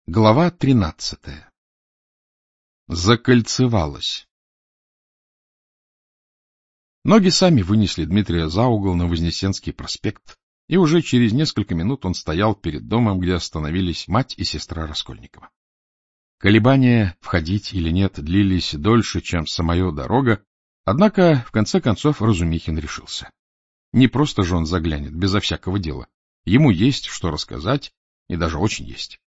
Глава 13. Закольцевалась. Ноги сами вынесли Дмитрия за угол на Вознесенский проспект, и уже через несколько минут он стоял перед домом, где остановились мать и сестра Раскольникова. Колебания, входить или нет, длились дольше, чем самая дорога, однако, в конце концов, Разумихин решился. Не просто же он заглянет, безо всякого дела. Ему есть что рассказать, и даже очень есть.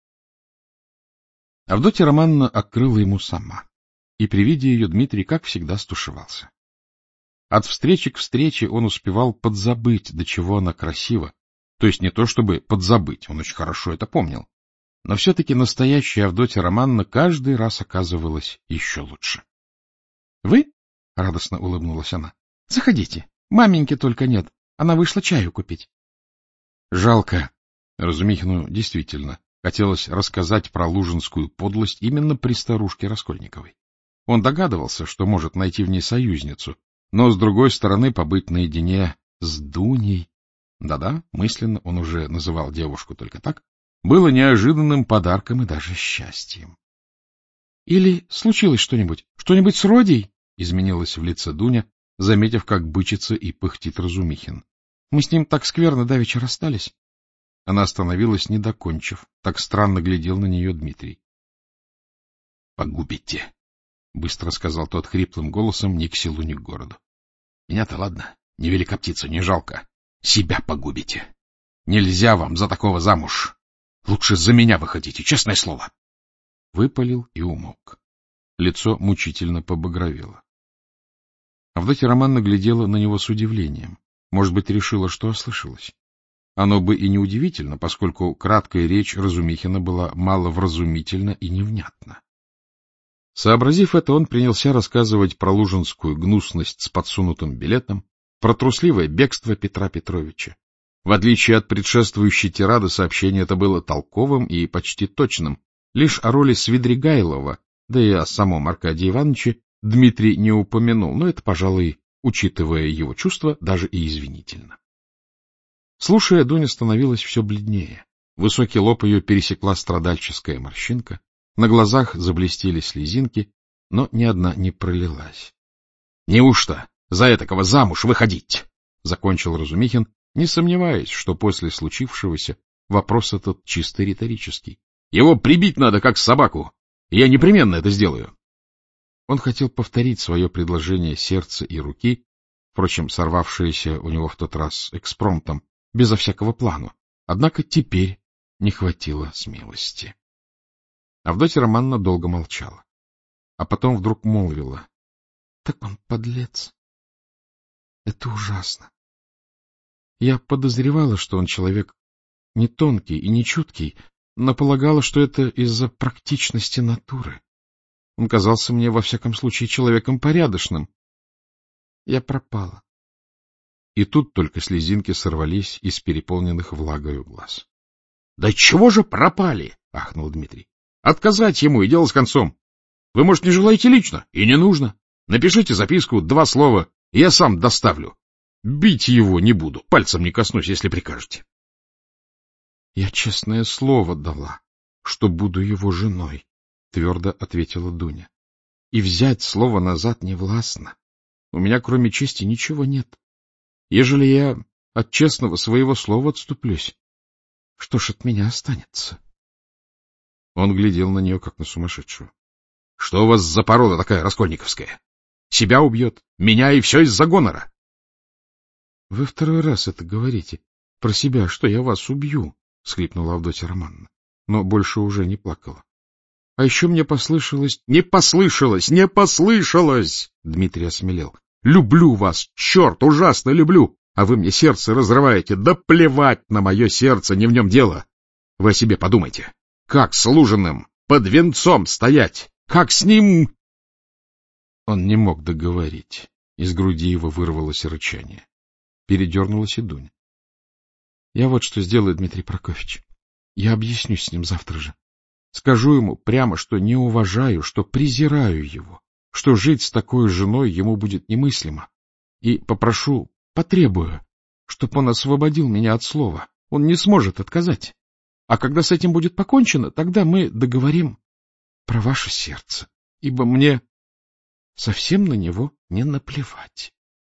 Авдотья Романовна открыла ему сама, и при виде ее Дмитрий, как всегда, стушевался. От встречи к встрече он успевал подзабыть, до чего она красива, то есть не то чтобы подзабыть, он очень хорошо это помнил, но все-таки настоящая Авдотья Романовна каждый раз оказывалась еще лучше. — Вы? — радостно улыбнулась она. — Заходите, маменьки только нет, она вышла чаю купить. Жалко. Разумихину действительно хотелось рассказать про лужинскую подлость именно при старушке Раскольниковой. Он догадывался, что может найти в ней союзницу, но, с другой стороны, побыть наедине с Дуней, да-да, мысленно он уже называл девушку только так, было неожиданным подарком и даже счастьем. — Или случилось что-нибудь? Что-нибудь с Родей? — изменилась в лице Дуня, заметив, как бычится и пыхтит Разумихин. — Мы с ним так скверно давеча расстались. Она остановилась, не докончив. Так странно глядел на нее Дмитрий. — Погубите, — быстро сказал тот хриплым голосом, ни к селу, ни к городу. — Меня-то ладно, не велика птица, не жалко. Себя погубите. Нельзя вам за такого замуж. Лучше за меня выходите, честное слово. Выпалил и умолк. Лицо мучительно побагровело. Авдотья Романовна глядела на него с удивлением. Может быть, решила, что ослышалась. Оно бы и не удивительно, поскольку краткая речь Разумихина была маловразумительна и невнятна. Сообразив это, он принялся рассказывать про лужинскую гнусность с подсунутым билетом, про трусливое бегство Петра Петровича. В отличие от предшествующей тирады, сообщение это было толковым и почти точным. Лишь о роли Свидригайлова, да и о самом Аркадии Ивановиче, Дмитрий не упомянул, но это, пожалуй, учитывая его чувства, даже и извинительно. Слушая, Дуня становилась все бледнее. Высокий лоб ее пересекла страдальческая морщинка, на глазах заблестели слезинки, но ни одна не пролилась. — Неужто за этакого замуж выходить? — закончил Разумихин, не сомневаясь, что после случившегося вопрос этот чисто риторический. — Его прибить надо, как собаку, и я непременно это сделаю. Он хотел повторить свое предложение сердца и руки, впрочем, сорвавшееся у него в тот раз экспромтом, безо всякого плана. Однако теперь не хватило смелости. Авдотья Романовна долго молчала, а потом вдруг молвила: — Так он подлец. Это ужасно. Я подозревала, что он человек не тонкий и не чуткий, но полагала, что это из-за практичности натуры. Он казался мне, во всяком случае, человеком порядочным. Я пропала. И тут только слезинки сорвались из переполненных влагою глаз. — Да чего же пропали? — ахнул Дмитрий. — Отказать ему и дело с концом. Вы, может, не желаете лично? И не нужно. Напишите записку, 2 слова, и я сам доставлю. Бить его не буду, пальцем не коснусь, если прикажете. — Я честное слово дала, что буду его женой, — твердо ответила Дуня. — И взять слово назад не властно. У меня, кроме чести, ничего нет. Ежели я от честного своего слова отступлюсь, что ж от меня останется? Он глядел на нее, как на сумасшедшую. — Что у вас за порода такая раскольниковская? Себя убьет, меня, и все из-за гонора. — Вы второй раз это говорите. Про себя, что я вас убью, — всхлипнула Авдотья Романовна, но больше уже не плакала. — А еще мне послышалось... — Не послышалось, не послышалось! — Дмитрий осмелел. — Люблю вас, черт, ужасно люблю, а вы мне сердце разрываете. Да плевать на мое сердце, не в нем дело. Вы о себе подумайте. Как с Лужиным под венцом стоять? Как с ним... Он не мог договорить. Из груди его вырвалось рычание. Передернулась и Дуня. — Я вот что сделаю, Дмитрий Прокофьевич. Я объяснюсь с ним завтра же. Скажу ему прямо, что не уважаю, что презираю его, что жить с такой женой ему будет немыслимо. И попрошу, потребую, чтоб он освободил меня от слова. Он не сможет отказать. А когда с этим будет покончено, тогда мы договорим про ваше сердце, ибо мне совсем на него не наплевать.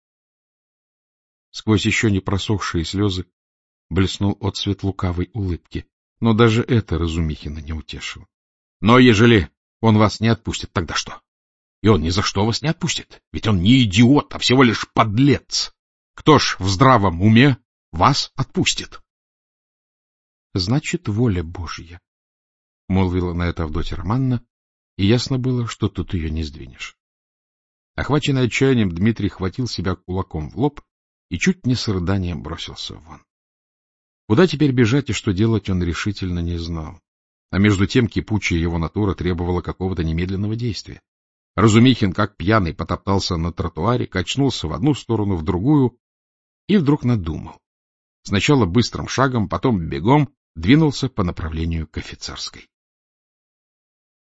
Сквозь еще не просохшие слезы блеснул отсвет лукавой улыбки, но даже это Разумихина не утешило. — Но ежели он вас не отпустит, тогда что? И он ни за что вас не отпустит, ведь он не идиот, а всего лишь подлец. Кто ж в здравом уме вас отпустит? — Значит, воля Божья, — молвила на это Авдотья Романовна, и ясно было, что тут ее не сдвинешь. Охваченный отчаянием, Дмитрий хватил себя кулаком в лоб и чуть не с рыданием бросился вон. Куда теперь бежать и что делать, он решительно не знал. А между тем кипучая его натура требовала какого-то немедленного действия. Разумихин, как пьяный, потоптался на тротуаре, качнулся в одну сторону, в другую, и вдруг надумал. Сначала быстрым шагом, потом бегом двинулся по направлению к Офицерской.